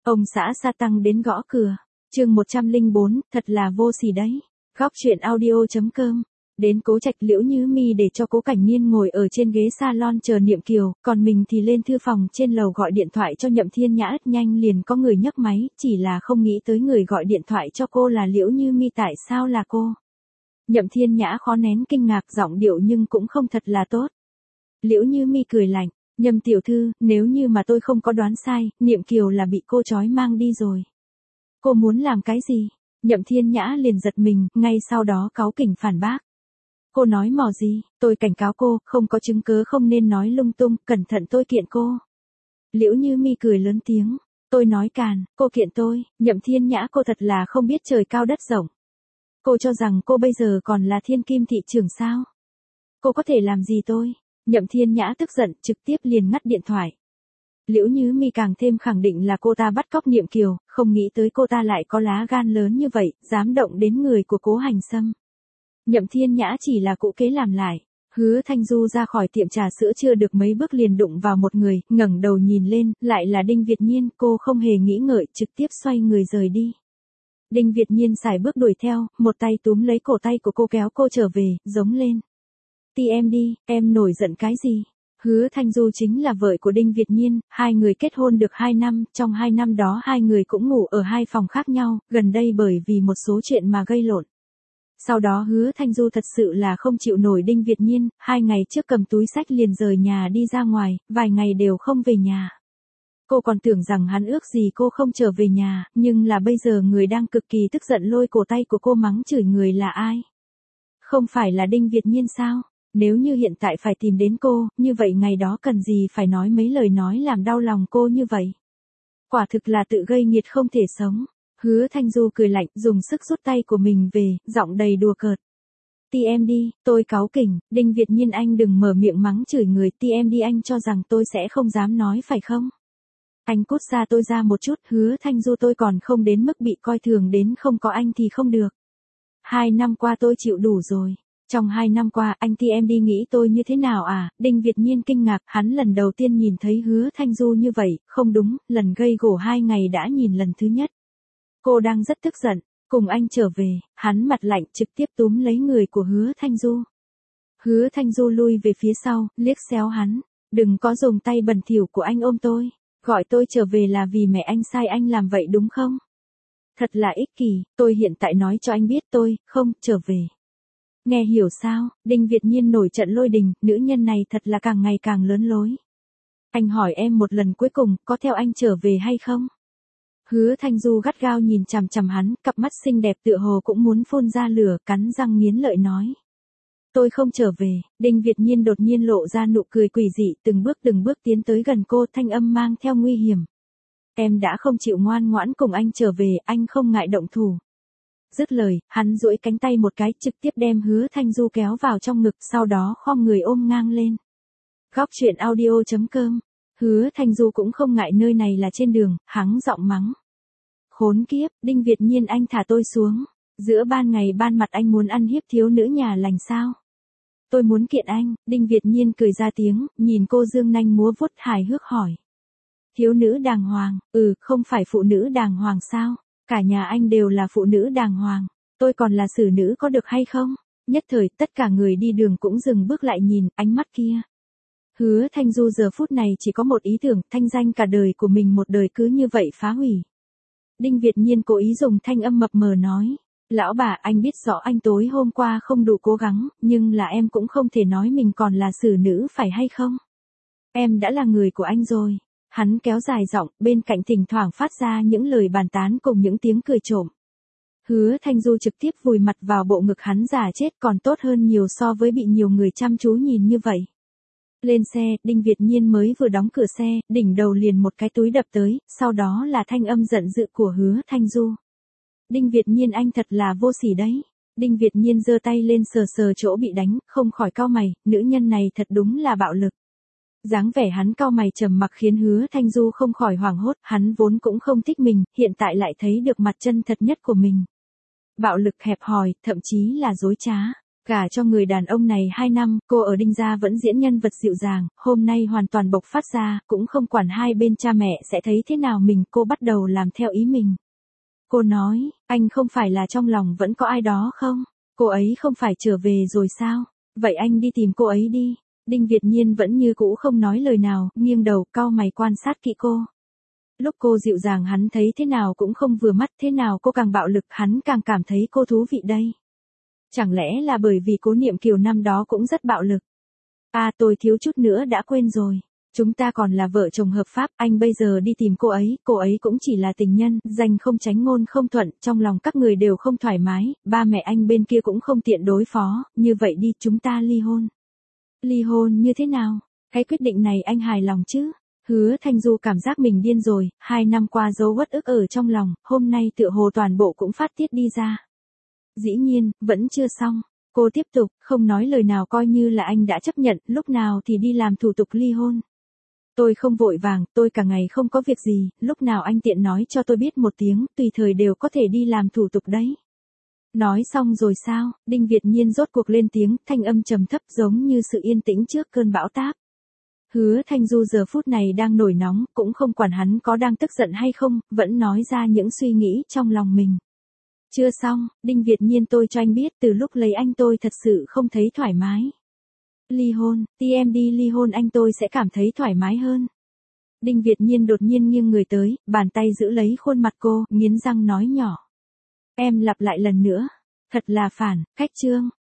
Ông xã sa tăng đến gõ cửa. Chương 104, thật là vô sỉ đấy. Góc truyện audio.com. Đến Cố Trạch, Liễu Như Mi để cho Cố Cảnh Niên ngồi ở trên ghế salon chờ Niệm Kiều, còn mình thì lên thư phòng trên lầu gọi điện thoại cho Nhậm Thiên Nhã. Nhanh liền có người nhấc máy, chỉ là không nghĩ tới người gọi điện thoại cho cô là Liễu Như Mi. Tại sao là cô? Nhậm Thiên Nhã khó nén kinh ngạc, giọng điệu nhưng cũng không thật là tốt. Liễu Như Mi cười lạnh, Nhậm tiểu thư, nếu như mà tôi không có đoán sai, Niệm Kiều là bị cô trói mang đi rồi. Cô muốn làm cái gì? Nhậm Thiên Nhã liền giật mình, ngay sau đó cáu kỉnh phản bác. Cô nói mò gì, tôi cảnh cáo cô, không có chứng cứ không nên nói lung tung, cẩn thận tôi kiện cô. Liễu Như Mi cười lớn tiếng, tôi nói càn, cô kiện tôi. Nhậm Thiên Nhã, cô thật là không biết trời cao đất rộng. Cô cho rằng cô bây giờ còn là thiên kim thị trưởng sao? Cô có thể làm gì tôi? Nhậm Thiên Nhã tức giận, trực tiếp liền ngắt điện thoại. Liễu Như Mi càng thêm khẳng định là cô ta bắt cóc Niệm Kiều, không nghĩ tới cô ta lại có lá gan lớn như vậy, dám động đến người của Cố Hành Sâm. Nhậm Thiên Nhã chỉ là cỗ kế làm lại. Hứa Thanh Du ra khỏi tiệm trà sữa chưa được mấy bước liền đụng vào một người, ngẩng đầu nhìn lên, lại là Đinh Việt Nhiên. Cô không hề nghĩ ngợi, trực tiếp xoay người rời đi. Đinh Việt Nhiên sải bước đuổi theo, một tay túm lấy cổ tay của cô kéo cô trở về, giống lên. Em đi, em nổi giận cái gì? Hứa Thanh Du chính là vợ của Đinh Việt Nhiên, hai người kết hôn được 2 năm, trong 2 năm đó hai người cũng ngủ ở 2 phòng khác nhau, gần đây bởi vì một số chuyện mà gây lộn. Sau đó Hứa Thanh Du thật sự là không chịu nổi Đinh Việt Nhiên, 2 ngày trước cầm túi xách liền rời nhà đi ra ngoài, vài ngày đều không về nhà. Cô còn tưởng rằng hắn ước gì cô không trở về nhà, nhưng là bây giờ người đang cực kỳ tức giận lôi cổ tay của cô mắng chửi người là ai? Không phải là Đinh Việt Nhiên sao? Nếu như hiện tại phải tìm đến cô, như vậy ngày đó cần gì phải nói mấy lời nói làm đau lòng cô như vậy? Quả thực là tự gây nghiệt không thể sống. Hứa Thanh Du cười lạnh, dùng sức rút tay của mình về, giọng đầy đùa cợt. Em đi, tôi cáu kỉnh, Đinh Việt Nhiên anh đừng mở miệng mắng chửi người, em đi, anh cho rằng tôi sẽ không dám nói phải không? Anh cút xa tôi ra một chút, Hứa Thanh Du, tôi còn không đến mức bị coi thường đến không có anh thì không được. 2 năm qua tôi chịu đủ rồi. Trong 2 năm qua anh em đi nghĩ tôi như thế nào à? Đinh Việt Nhiên kinh ngạc, hắn lần đầu tiên nhìn thấy Hứa Thanh Du như vậy, không đúng, lần gây gổ 2 ngày đã nhìn lần thứ nhất. Cô đang rất tức giận, cùng anh trở về, hắn mặt lạnh trực tiếp túm lấy người của Hứa Thanh Du. Hứa Thanh Du lui về phía sau, liếc xéo hắn, đừng có dùng tay bẩn thỉu của anh ôm tôi, gọi tôi trở về là vì mẹ anh sai anh làm vậy đúng không? Thật là ích kỷ, tôi hiện tại nói cho anh biết tôi, không, trở về. Nghe hiểu sao? Đinh Việt Nhiên nổi trận lôi đình, nữ nhân này thật là càng ngày càng lớn lối. Anh hỏi em một lần cuối cùng, có theo anh trở về hay không? Hứa Thanh Du gắt gao nhìn chằm chằm hắn, cặp mắt xinh đẹp tựa hồ cũng muốn phun ra lửa, cắn răng nghiến lợi nói. Tôi không trở về. Đinh Việt Nhiên đột nhiên lộ ra nụ cười quỷ dị, từng bước tiến tới gần cô, thanh âm mang theo nguy hiểm. Em đã không chịu ngoan ngoãn cùng anh trở về, anh không ngại động thủ. Dứt lời, hắn duỗi cánh tay một cái, trực tiếp đem Hứa Thanh Du kéo vào trong ngực, sau đó khom người ôm ngang lên. Góc truyện audio.com. Hứa Thanh Du cũng không ngại nơi này là trên đường, hắng giọng mắng. Khốn kiếp, Đinh Việt Nhiên anh thả tôi xuống. Giữa ban ngày ban mặt anh muốn ăn hiếp thiếu nữ nhà lành sao? Tôi muốn kiện anh. Đinh Việt Nhiên cười ra tiếng, nhìn cô dương nanh múa vuốt hài hước hỏi. Thiếu nữ đàng hoàng, không phải phụ nữ đàng hoàng sao? Cả nhà anh đều là phụ nữ đàng hoàng, tôi còn là xử nữ có được hay không? Nhất thời, tất cả người đi đường cũng dừng bước lại nhìn, ánh mắt kia. Hứa Thanh Du giờ phút này chỉ có một ý tưởng, thanh danh cả đời của mình một đời cứ như vậy phá hủy. Đinh Việt Nhiên cố ý dùng thanh âm mập mờ nói. Lão bà, anh biết rõ anh tối hôm qua không đủ cố gắng, nhưng là em cũng không thể nói mình còn là xử nữ phải hay không? Em đã là người của anh rồi. Hắn kéo dài giọng, bên cạnh thỉnh thoảng phát ra những lời bàn tán cùng những tiếng cười trộm. Hứa Thanh Du trực tiếp vùi mặt vào bộ ngực hắn, giả chết còn tốt hơn nhiều so với bị nhiều người chăm chú nhìn như vậy. Lên xe, Đinh Việt Nhiên mới vừa đóng cửa xe, đỉnh đầu liền một cái túi đập tới, sau đó là thanh âm giận dữ của Hứa Thanh Du. Đinh Việt Nhiên anh thật là vô sỉ đấy. Đinh Việt Nhiên giơ tay lên sờ sờ chỗ bị đánh, không khỏi cau mày, nữ nhân này thật đúng là bạo lực. Dáng vẻ hắn cau mày trầm mặc khiến Hứa Thanh Du không khỏi hoảng hốt, hắn vốn cũng không thích mình, hiện tại lại thấy được mặt chân thật nhất của mình. Bạo lực, hẹp hòi, thậm chí là dối trá. Cả cho người đàn ông này 2 năm, cô ở Đinh gia vẫn diễn nhân vật dịu dàng, hôm nay hoàn toàn bộc phát ra, cũng không quản hai bên cha mẹ sẽ thấy thế nào mình, cô bắt đầu làm theo ý mình. Cô nói, anh không phải là trong lòng vẫn có ai đó không? Cô ấy không phải trở về rồi sao? Vậy anh đi tìm cô ấy đi. Đinh Việt Nhiên vẫn như cũ không nói lời nào, nghiêng đầu, cau mày quan sát kỹ cô. Lúc cô dịu dàng hắn thấy thế nào cũng không vừa mắt, thế nào cô càng bạo lực hắn càng cảm thấy cô thú vị đây. Chẳng lẽ là bởi vì Cố Niệm Kiều năm đó cũng rất bạo lực? À tôi thiếu chút nữa đã quên rồi. Chúng ta còn là vợ chồng hợp pháp, anh bây giờ đi tìm cô ấy cũng chỉ là tình nhân, danh không tránh ngôn không thuận, trong lòng các người đều không thoải mái, ba mẹ anh bên kia cũng không tiện đối phó, như vậy đi chúng ta ly hôn. Ly hôn như thế nào? Cái quyết định này anh hài lòng chứ? Hứa Thanh Du cảm giác mình điên rồi, 2 năm qua dấu uất ức ở trong lòng, hôm nay tựa hồ toàn bộ cũng phát tiết đi ra. Dĩ nhiên, vẫn chưa xong. Cô tiếp tục, không nói lời nào coi như là anh đã chấp nhận, lúc nào thì đi làm thủ tục ly hôn. Tôi không vội vàng, tôi cả ngày không có việc gì, lúc nào anh tiện nói cho tôi biết một tiếng, tùy thời đều có thể đi làm thủ tục đấy. Nói xong rồi sao? Đinh Việt Nhiên rốt cuộc lên tiếng, thanh âm trầm thấp giống như sự yên tĩnh trước cơn bão táp. Hứa Thanh Du giờ phút này đang nổi nóng, cũng không quản hắn có đang tức giận hay không, vẫn nói ra những suy nghĩ trong lòng mình. Chưa xong, Đinh Việt Nhiên tôi cho anh biết từ lúc lấy anh tôi thật sự không thấy thoải mái. Ly hôn, em đi ly hôn anh tôi sẽ cảm thấy thoải mái hơn. Đinh Việt Nhiên đột nhiên nghiêng người tới, bàn tay giữ lấy khuôn mặt cô, nghiến răng nói nhỏ. Em lặp lại lần nữa. Thật là phản, cách trương.